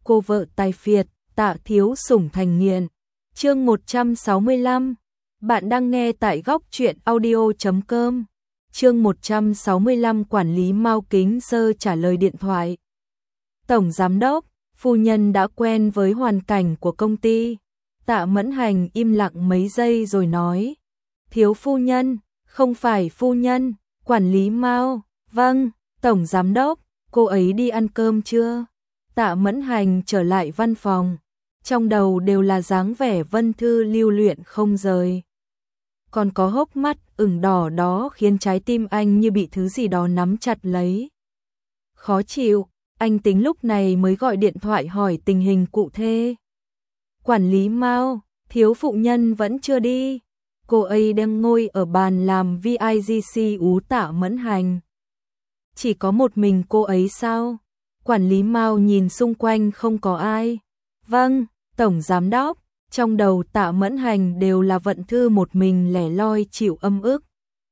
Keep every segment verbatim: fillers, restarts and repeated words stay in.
cô vợ tài phiệt, Tạ Thiếu Sủng thành nghiện. Chương một trăm sáu mươi lăm. Bạn đang nghe tại góc truyện audio chấm com. Chương một trăm sáu mươi lăm quản lý Mao Kính Sơ trả lời điện thoại. Tổng giám đốc, phu nhân đã quen với hoàn cảnh của công ty. Tạ Mẫn Hành im lặng mấy giây rồi nói. Thiếu phu nhân, không phải phu nhân, quản lý Mao. Vâng, tổng giám đốc, cô ấy đi ăn cơm chưa? Tạ Mẫn Hành trở lại văn phòng. Trong đầu đều là dáng vẻ Vân Thư lưu luyện không rời. Còn có hốc mắt ửng đỏ đó khiến trái tim anh như bị thứ gì đó nắm chặt lấy. Khó chịu, anh tính lúc này mới gọi điện thoại hỏi tình hình cụ thể. Quản lý Mao, thiếu phụ nhân vẫn chưa đi. Cô ấy đang ngồi ở bàn làm vê i giê xê ú Tạ Mẫn Hành. Chỉ có một mình cô ấy sao? Quản lý Mao nhìn xung quanh không có ai. Vâng, tổng giám đốc, trong đầu Tạ Mẫn Hành đều là Vận Thư một mình lẻ loi chịu âm ức.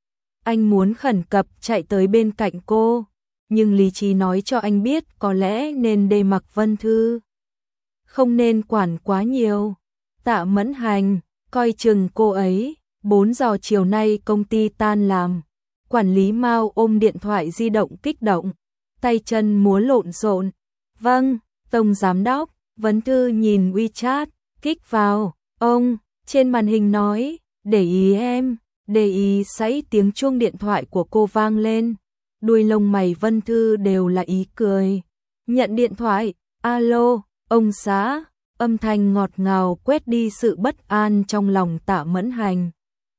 Anh muốn khẩn cấp chạy tới bên cạnh cô, nhưng lý trí nói cho anh biết có lẽ nên để mặc Vân Thư. Không nên quản quá nhiều. Tạ Mẫn Hành, coi chừng cô ấy. Bốn giờ chiều nay công ty tan làm. Quản lý Mao ôm điện thoại di động kích động, tay chân múa lộn xộn. Vâng, tổng giám đốc. Vân Thư nhìn WeChat, kích vào. Ông, trên màn hình nói, để ý em, để ý sẫy tiếng chuông điện thoại của cô vang lên. Đuôi lông mày Vân Thư đều là ý cười. Nhận điện thoại, alo, ông xã, âm thanh ngọt ngào quét đi sự bất an trong lòng Tạ Mẫn Hành.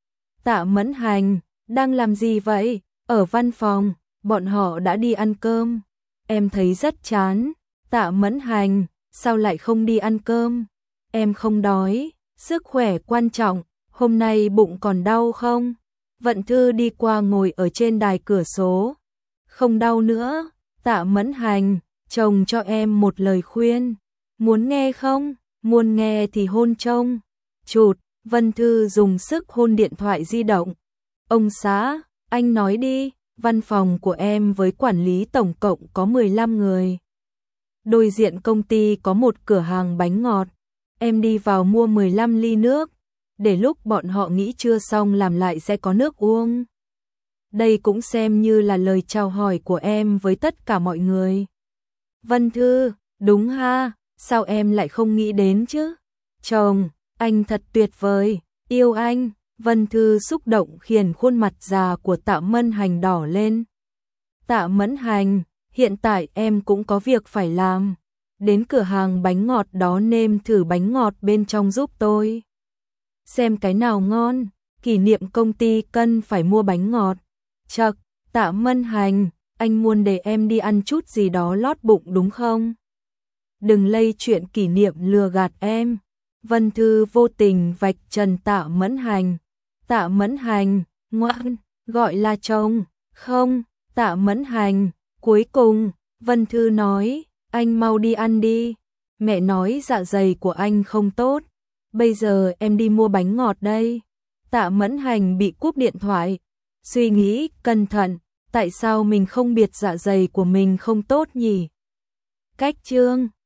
Tạ Mẫn Hành, đang làm gì vậy? Ở văn phòng, bọn họ đã đi ăn cơm. Em thấy rất chán. Tạ Mẫn Hành, sao lại không đi ăn cơm? Em không đói, sức khỏe quan trọng, hôm nay bụng còn đau không? Vận Thư đi qua ngồi ở trên đài cửa sổ. Không đau nữa. Tạ Mẫn Hành, chồng cho em một lời khuyên. Muốn nghe không? Muốn nghe thì hôn trông. Chụt, Vân Thư dùng sức hôn điện thoại di động. Ông xã, anh nói đi, văn phòng của em với quản lý tổng cộng có mười lăm người. Đối diện công ty có một cửa hàng bánh ngọt. Em đi vào mua mười lăm ly nước, để lúc bọn họ nghĩ chưa xong làm lại sẽ có nước uống. Đây cũng xem như là lời chào hỏi của em với tất cả mọi người. Vân Thư, đúng ha, sao em lại không nghĩ đến chứ? Chồng, anh thật tuyệt vời, yêu anh. Vân Thư xúc động khiến khuôn mặt già của Tạ Mẫn Hành đỏ lên. Tạ Mẫn Hành, hiện tại em cũng có việc phải làm. Đến cửa hàng bánh ngọt đó nêm thử bánh ngọt bên trong giúp tôi. Xem cái nào ngon, kỷ niệm công ty cần phải mua bánh ngọt. Chậc, Tạ Mẫn Hành, anh muốn để em đi ăn chút gì đó lót bụng đúng không? Đừng lây chuyện kỷ niệm lừa gạt em. Vân Thư vô tình vạch trần Tạ Mẫn Hành. Tạ Mẫn Hành, ngoan, gọi là chồng. Không, Tạ Mẫn Hành, cuối cùng, Vân Thư nói, anh mau đi ăn đi. Mẹ nói dạ dày của anh không tốt. Bây giờ em đi mua bánh ngọt đây. Tạ Mẫn Hành bị cúp điện thoại. Suy nghĩ cẩn thận, tại sao mình không biết dạ dày của mình không tốt nhỉ? Cách chương